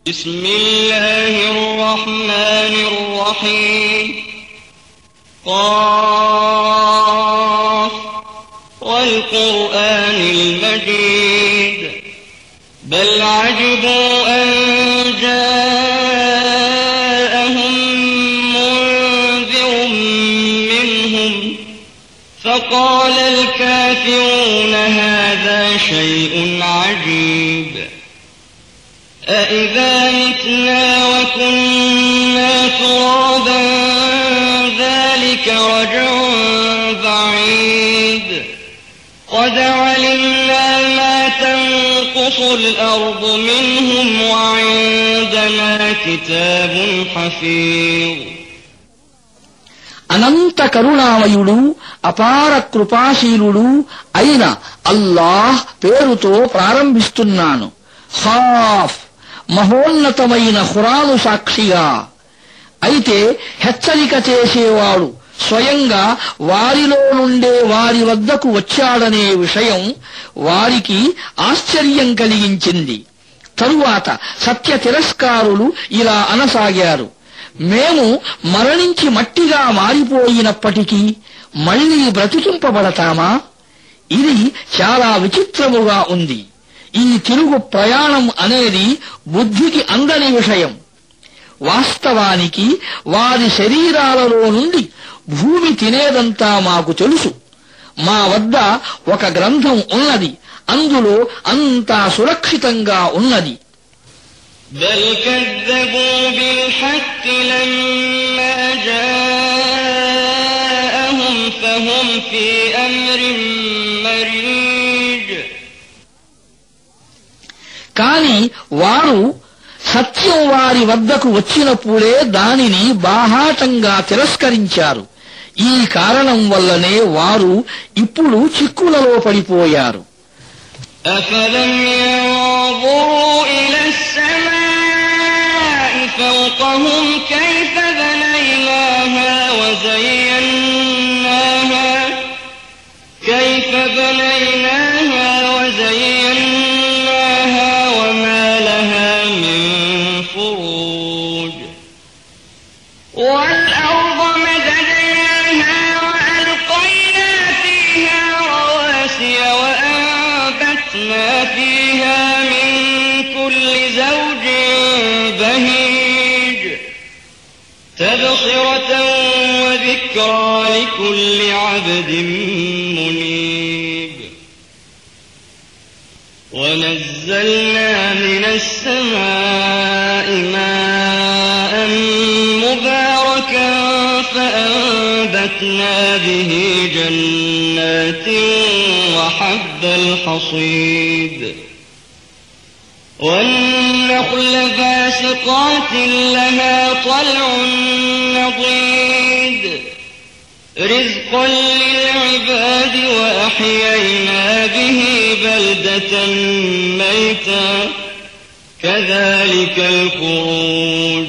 بسم الله الرحمن الرحيم قاف والقرآن المجيد بل عجبوا أن جاءهم منذر منهم فقال الكافرون هذا شيء عجيب أإذا متنا وكنا ترابا ذلك رجع بعيد قد علمنا ما تنقص الأرض منهم وعندنا كتاب حفيظ అనంత కరుణామయుడు అపార కృపాశీలుడు అయిన అల్లాహ్ పేరుతో ప్రారంభిస్తున్నాను. ఖాఫ్ మహోన్నతమైన ఖురాను సాక్షిగా. అయితే హెచ్చరిక చేసేవాడు స్వయంగా వారిలో నుండే వారి వద్దకు వచ్చాడనే విషయం వారికి ఆశ్చర్యం కలిగించింది. తరువాత సత్య తిరస్కారులు ఇలా అనసాగారు, మేము మరణించి మట్టిగా మారిపోయినప్పటికీ మళ్లీ బ్రతికింపబడతామా? ఇది చాలా విచిత్రముగా ఉంది. ఈ తిరుగు ప్రయాణం అనేది బుద్ధికి అందని విషయం. వాస్తవానికి వారి శరీరాలలో నుండి భూమి తినేదంతా మాకు తెలుసు. మా వద్ద ఒక గ్రంథం ఉన్నది, అందులో అంతా సురక్షితంగా ఉన్నది. بل كذبوا بالحق لما جاءهم فهم في أمر مريج కాని వారు సత్యం వారి వద్దకు వచ్చినప్పుడే దానిని బాహాటంగా తిరస్కరించారు. ఈ కారణం వల్లనే వారు ఇప్పుడు చిక్కులలో పడిపోయారు. أفلم ينظروا إلى السماء فوقهم كيف بنيناها وزيناها وما لها من فروج والأرض مددناها وألقينا فيها رواسي وأنبتنا فيها من كل زوج بهيج تبصرة وذكرى لكل عبد منيب ونزلنا من السماء ماء مباركا فأنبتنا به جنات وحب الحصيد والنخل باسقات لها طلع نضيد رزقا للعباد وأحيينا به بلدة ميتا كذلك الخروج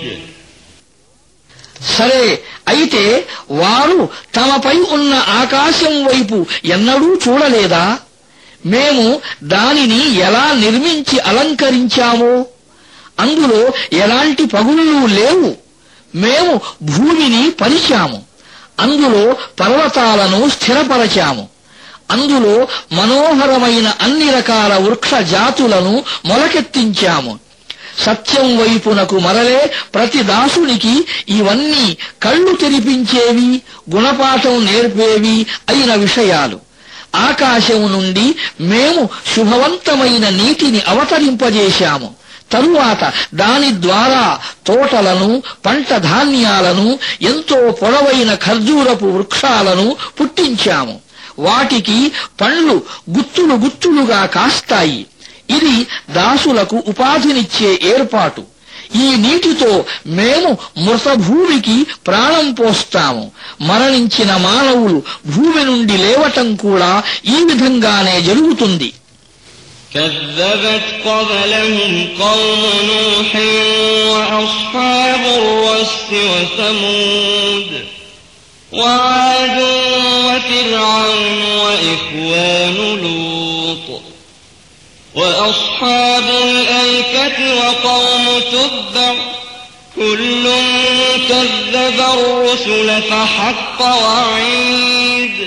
సరే, అయితే వారు తమపై ఉన్న ఆకాశం వైపు ఎన్నడూ చూడలేదా? మేము దానిని ఎలా నిర్మించి అలంకరించామో. అందులో ఎలాంటి పగుళ్ళు లేవు. మేము భూమిని పరిచాము, అందులో పర్వతాలను స్థిరపరచాము, అందులో మనోహరమైన అన్ని రకాల వృక్ష జాతులను మొలకెత్తించాము. సత్యం వైపునకు మరలే ప్రతి దాసునికి ఇవన్నీ కళ్ళు తెరిపించేవి, గుణపాఠం నేర్పేవి అయిన విషయాలు. ఆకాశం నుండి మేము శుభవంతమైన నీటిని అవతరింపజేశాము. తరువాత దాని ద్వారా తోటలను, పంట ధాన్యాలను, ఎంతో పొడవైన ఖర్జూరపు వృక్షాలను పుట్టించాము. వాటికి పండ్లు గుత్తులు గుత్తులుగా కాస్తాయి. ఇది దాసులకు ఉపాధినిచ్చే ఏర్పాటు. ఈ నీటితో మేము మృత భూమికి ప్రాణం పోస్తాము. మరణించిన మానవులు భూమి నుండి లేవటం కూడా ఈ విధంగానే జరుగుతుంది. كذبت قبلهم قوم نوح وأصحاب الرس وثمود وعاد وفرعون وإخوان لوط وأصحاب الأيكة وقوم تبع كل كذب الرسل فحق وعيد.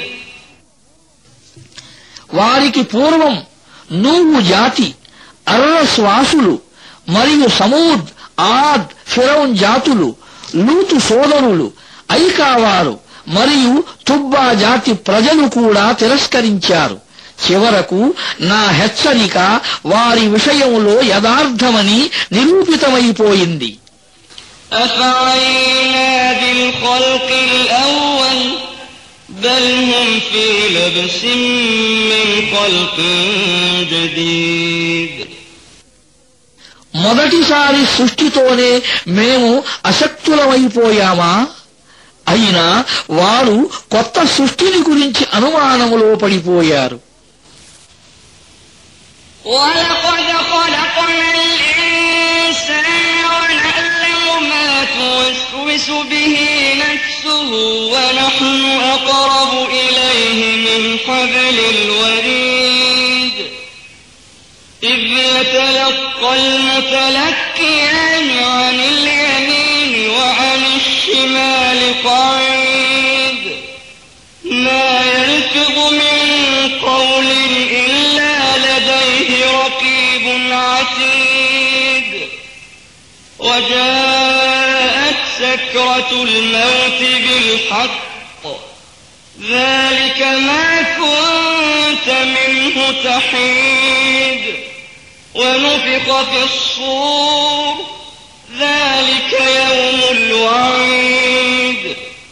వారికి పూర్వం నూహు జాతి, అర్రస్వాసులు మరియు సమూద్, ఆద్, ఫిరౌన్ జాతులు, లూతు సోదరులు, ఐకావారు మరియు తుబ్బా జాతి ప్రజలు కూడా తిరస్కరించారు. చివరకు నా హెచ్చరిక వారి విషయంలో యథార్థమని నిరూపితమైపోయింది. أفعينا بالخلق الأول بل هم في لبس من خلق جديد. మొదటిసారి సృష్టితోనే మేము అశక్తులమైపోయామా? అయినా వారు కొత్త సృష్టిని గురించి అనుమానములో పడిపోయారు. وَلَقَدْ خَلَقْنَا الْإِنسَانَ وَنَعْلَمُ مَا تُوَسْوِسُ بِهِ نَفْسُهُ وَنَحْنُ أَقْرَبُ إِلَيْهِ مِنْ حَبْلِ الْوَرِيدِ. إِذْ يَتَلَقَّى الْمُتَلَقِّيَانِ عَنِ الْيَمِينِ وَعَنِ الشِّمَالِ قَعِيدٌ مَا يَلْفِظُ مِنْ قَوْلٍ إِلَّا لَدَيْهِ رَقِيبٌ عَتِيدٌ. وَجَاءَتْ سَكْرَةُ الْمَوْتِ بِالْحَقِّ ذَلِكَ مَا كُنتَ مِنْهُ تَحِيدُ. وَنُفِخَ فِي الصُّورِ ذَلِكَ يَوْمُ الْوَعِيدِ.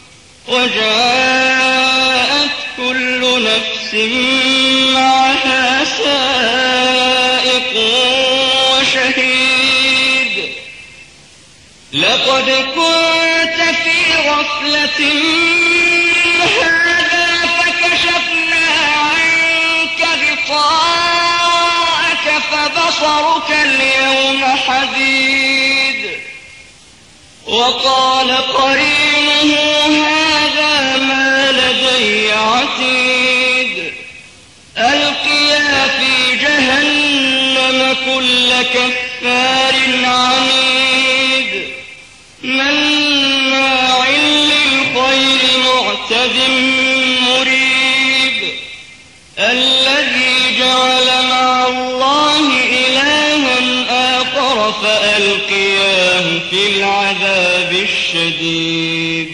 وَجَاءَتْ كُلُّ نَفْسٍ مَّعَهَا سَائِقٌ وَشَهِيدٌ. لَقَدْ كُنتَ فِي غَفْلَةٍ مِّنْ هَٰذَا فَكَشَفْنَا عَنكَ غِطَاءَكَ فَبَصَرُكَ الْيَوْمَ حَدِيدٌ. وَقَالَ قَرِينُهُ هَٰذَا مَا لَدَيَّ عَتِيدٌ. أَلْقِيَا فِي جَهَنَّمَ كُلَّ كَفَّارٍ عَنِيدٍ مَّنَّاعٍ لِّلْخَيْرِ مُعْتَدٍ مُّرِيبٍ. الَّذِي جَعَلَ مَعَ اللَّهِ إِلَٰهًا آخَرَ فَأَلْقِيَاهُ فِي الْعَذَابِ الشَّدِيدِ.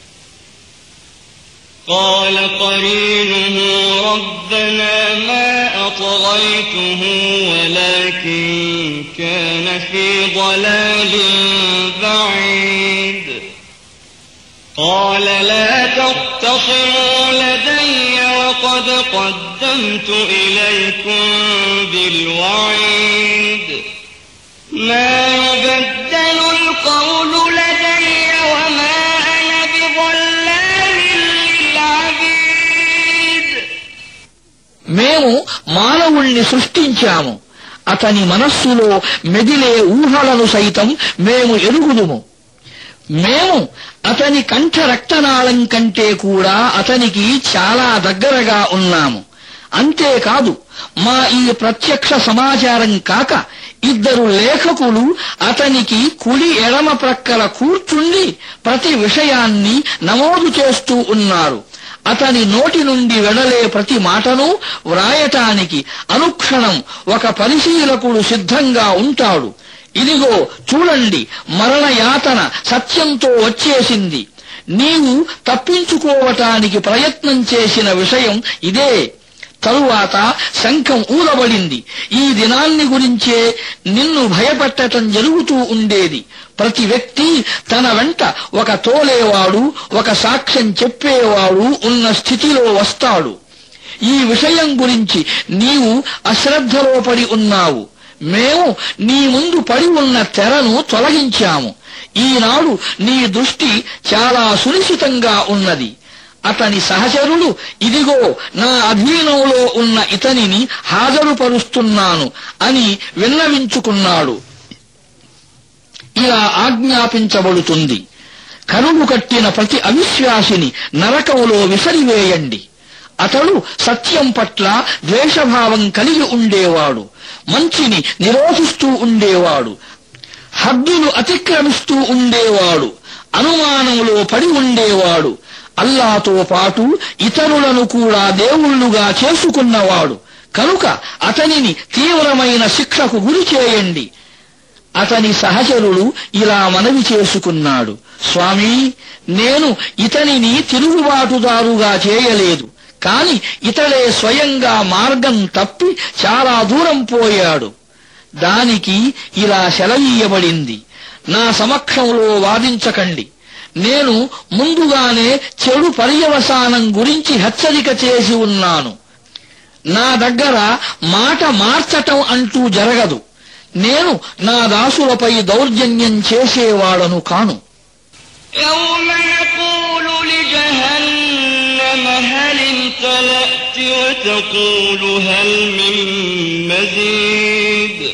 قَالَ قَرِينُهُ رَبَّنَا مَا أَطْغَيْتُهُ وَلَٰكِن كَانَ فِي ضَلَالٍ بَعِيدٍ. قَالَ لَا تَخْتَصِمُوا لَدَيَّ وَقَدْ قَدَّمْتُ إِلَيْكُم بِالْوَعِيدِ. مَا يُبَدَّلُ الْقَوْلُ لَدَيَّ وَمَا أَنَا بِظَلَّامٍ لِّلْعَبِيدِ. మేము మానవుణ్ణి సృష్టించాము. అతని మనస్సులో మెదిలే ఊహలను సైతం మేము ఎరుగుదుము. మేము అతని కంఠ రక్తనాళం కంటే కూడా అతనికి చాలా దగ్గరగా ఉన్నాము. అంతేకాదు, మా ఈ ప్రత్యక్ష సమాచారం కాక ఇద్దరు లేఖకులు అతనికి కుడి ఎడమ ప్రక్కల కూర్చుండి ప్రతి విషయాన్ని నమోదు చేస్తూ ఉన్నారు. అతని నోటి నుండి వెడలే ప్రతి మాటను వ్రాయటానికి అనుక్షణం ఒక పరిశీలకుడు సిద్ధంగా ఉంటాడు. ఇదిగో చూడండి, మరణయాతన సత్యంతో వచ్చేసింది. నీవు తప్పించుకోవటానికి ప్రయత్నం చేసిన విషయం ఇదే. తరువాత శంఖం ఊదబడింది. ఈ దినాన్ని గురించే నిన్ను భయపెట్టటం జరుగుతూ ఉండేది. ప్రతి వ్యక్తి తన వెంట ఒక తోలేవాడు, ఒక సాక్ష్యం చెప్పేవాడు ఉన్న స్థితిలో వస్తాడు. ఈ విషయం గురించి నీవు అశ్రద్ధలో పడి ఉన్నావు. మేము నీ ముందు పడి ఉన్న తెరను తొలగించాము. ఈనాడు నీ దృష్టి చాలా సునిశితంగా ఉన్నది. అతని సహచరుడు, ఇదిగో నా అధీనంలో ఉన్న ఇతనిని హాజరుపరుస్తున్నాను అని విన్నవించుకున్నాడు. ఇలా ఆజ్ఞాపించబడుతుంది: కరువు కట్టిన ప్రతి అవిశ్వాసిని నరకంలో విసిరివేయండి. అతడు సత్యం పట్ల ద్వేషభావం కలిగి ఉండేవాడు, మంచిని నిరోధిస్తూ ఉండేవాడు, హద్దులు అతిక్రమిస్తూ ఉండేవాడు, అనుమానంలో పడి ఉండేవాడు, అల్లాతో పాటు ఇతరులను కూడా దేవుళ్లుగా చేసుకున్నవాడు. కనుక అతనిని తీవ్రమైన శిక్షకు గురి చేయండి. అతని సహచరుడు ఇలా మనవి చేసుకున్నాడు, స్వామీ, నేను ఇతనిని తిరుగుబాటుదారుగా చేయలేదు, కాని ఇతడే స్వయంగా మార్గం తప్పి చాలా దూరం పోయాడు. దానికి ఇలా సెలవీయబడింది, నా సమక్షంలో వాదించకండి. నేను ముందుగానే చెడు పర్యవసానం గురించి హెచ్చరిక చేసి ఉన్నాను. నా దగ్గర మాట మార్చటం అంటూ జరగదు. నేను నా దాసులపై దౌర్జన్యం చేసేవాడను కాను. يوم يقول لجهنم هل امتلأت وتقول هل من مزيد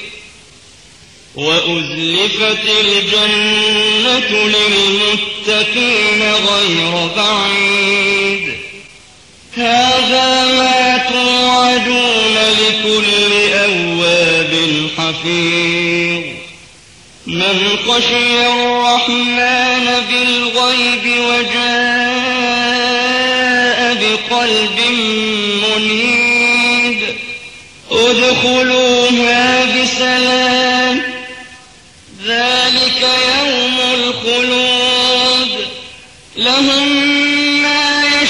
وأزلفت الجنة للمتقين غير بعيد هذا ما توعدون لكل أواب حفيظ من خشي الرحمن بالغيب وجاء بقلب منيب ادخلوها بسلام ذلك يوم الخلود لهم ما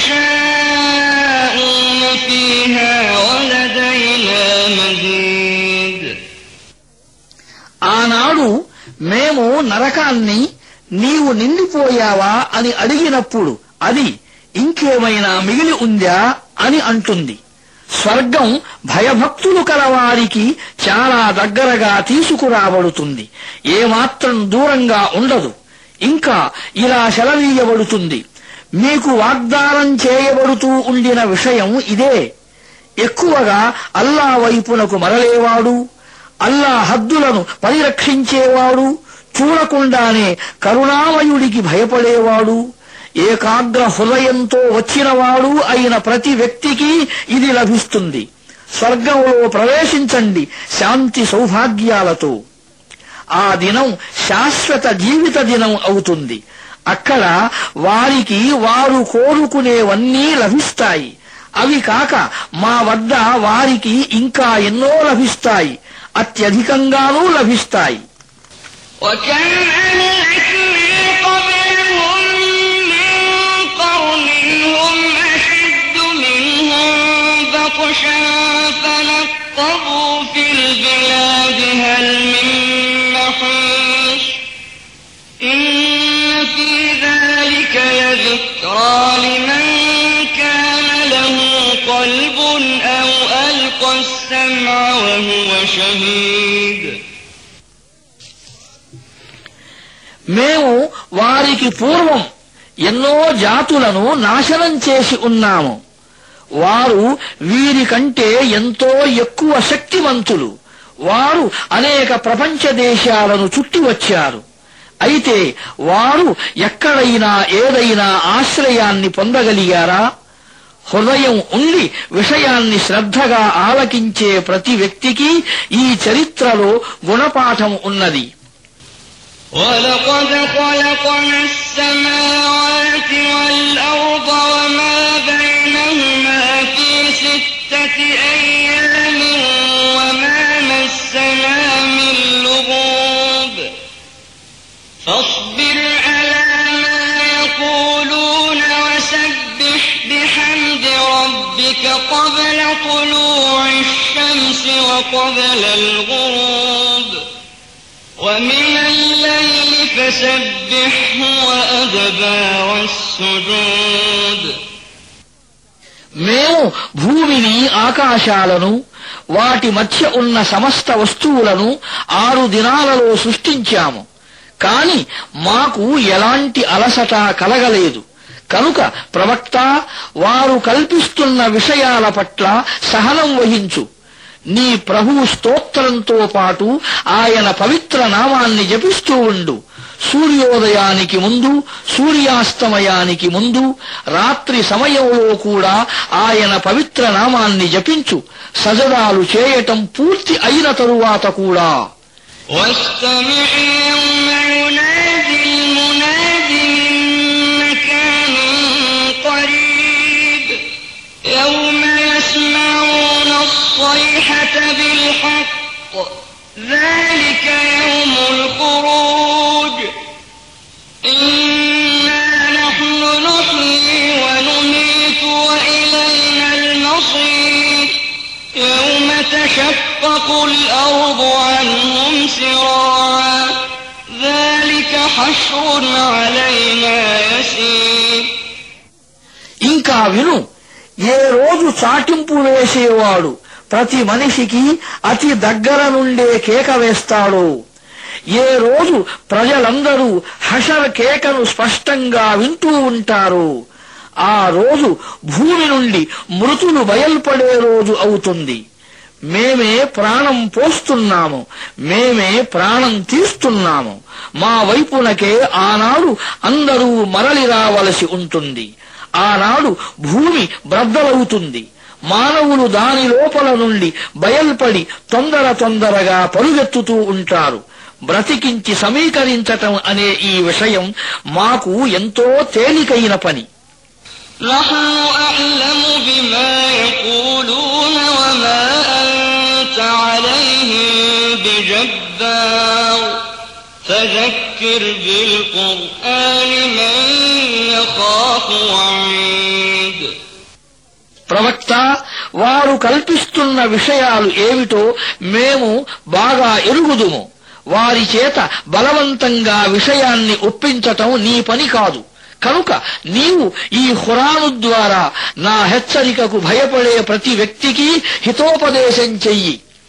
يشاءون فيها ولدينا مزيد. ఆనాడు మేము నరకాన్ని నీవు నిండిపోయావా అని అడిగినప్పుడు అది ఇంకేమైనా మిగిలి ఉందా అని అంటుంది. స్వర్గం భయభక్తులు కలవారికి చాలా దగ్గరగా తీసుకురాబడుతుంది, ఏమాత్రం దూరంగా ఉండదు. ఇంకా ఇలా సెలవీయబడుతుంది, మీకు వాగ్దానం చేయబడుతూ ఉండిన విషయం ఇదే. ఎక్కువగా అల్లా వైపునకు మరలేవాడు, అల్లా హద్దులను పరిరక్షించేవాడు, చూడకుండానే కరుణామయుడికి భయపడేవాడు, ఏకాగ్ర హృదయంతో వచ్చినవాడు అయిన ప్రతి వ్యక్తికి ఇది లభిస్తుంది. స్వర్గంలో ప్రవేశించండి శాంతి సౌభాగ్యాలతో. ఆ దినం శాశ్వత జీవిత దినం అవుతుంది. అక్కడ వారికి వారు కోరుకునేవన్నీ లభిస్తాయి. అవి కాక మా వద్ద వారికి ఇంకా ఎన్నో లభిస్తాయి, అత్యధికంగానూ లభిస్తాయి. وكم أهلكنا قبلهم من قرن هم أشد منهم بطشا فنقبوا في البلاد هل من محيص إن في ذلك لذكرى لمن كان له قلب أو ألقى السمع وهو شهيد. మేము వారికి పూర్వం ఎన్నో జాతులను నాశనం చేసి ఉన్నాము. వారు వీరికంటే ఎంతో ఎక్కువ శక్తిమంతులు. వారు అనేక ప్రపంచ దేశాలను చుట్టి వచ్చారు. అయితే వారు ఎక్కడైనా ఏదైనా ఆశ్రయాన్ని పొందగలిగారా? హృదయం ఉండి విషయాన్ని శ్రద్ధగా ఆలకించే ప్రతి వ్యక్తికి ఈ చరిత్రలో గుణపాఠం ఉన్నది. وَلَقَدْ خَلَقْنَا السَّمَاوَاتِ وَالْأَرْضَ وَمَا بَيْنَهُمَا فِي 6 أَيَّامٍ وَمَا مَسَّنَا مِن لُّغُوبٍ فَاصْبِرْ عَلَىٰ مَا يَقُولُونَ وَسَبِّحْ بِحَمْدِ رَبِّكَ قَبْلَ طُلُوعِ الشَّمْسِ وَقَبْلَ الْغُرُوبِ وَمِنَ اللَّيْلِ فَسَبِّحْهُ وَأَدْبَارَ السُّجُودِ. మేము భూమిని, ఆకాశాలను, వాటి మధ్య ఉన్న సమస్త వస్తువులను 6 దినాలలో సృష్టించాము. కాని మాకు ఎలాంటి అలసట కలగలేదు. కనుక ప్రవక్త, వారు కల్పిస్తున్న విషయాల పట్ల సహనం వహించు. నీ ప్రభువు స్తోత్రంతో పాటు ఆయన పవిత్ర నామాన్ని జపిస్తూ ఉండు. సూర్యోదయానికి ముందు, సూర్యాస్తమయానికి ముందు, రాత్రి సమయంలో కూడా ఆయన పవిత్ర నామాన్ని జపించు. సజదాలు చేయటం పూర్తి అయిన తరువాత కూడా. واستمع يوم ينادي المناد من مكان قريب يوم يسمعون الصيحة بالحق ذلك يوم الخروج إنا نحن نحيي ونميت وإلينا المصير يوم تشقق الأرض عنهم سراعا ذلك حشر علينا يسير. ఇంకా విను, ఏ రోజు చాటింపు వేసేవాడు ప్రతి మనిషికి అతి దగ్గర నుండే కేక వేస్తాడో, ఏ రోజు ప్రజలందరూ హషర్ కేకను స్పష్టంగా వింటూ ఉంటారో, ఆ రోజు భూమి నుండి మృతులు బయల్పడే రోజు అవుతుంది. మేమే ప్రాణం పోస్తున్నాము, మేమే ప్రాణం తీస్తున్నాము. మా వైపునకే ఆనాడు అందరూ మరలి రావలసి ఉంటుంది. ఆనాడు భూమి బ్రద్దలవుతుంది. మానవులు దాని లోపల నుండి బయల్పడి తొందరగా పరుగెత్తుతూ ఉంటారు. బ్రతికించి సమీకరించటం అనే ఈ విషయం మాకు ఎంతో తేలికైన పని. نحن أعلم بما يقولون وما أنت عليهم بجبار فذكر بالقرآن من يخاف وعيد. ప్రవక్త, వారు కల్పిస్తున్న విషయాలు ఏమిటో మేము బాగా ఎరుగుదుము. వారి చేత బలవంతంగా విషయాన్ని ఒప్పించటం నీ పని కాదు. కనుక నీవు ఈ ఖురాను ద్వారా నా హెచ్చరికకు భయపడే ప్రతి వ్యక్తికి హితోపదేశం చెయ్యి.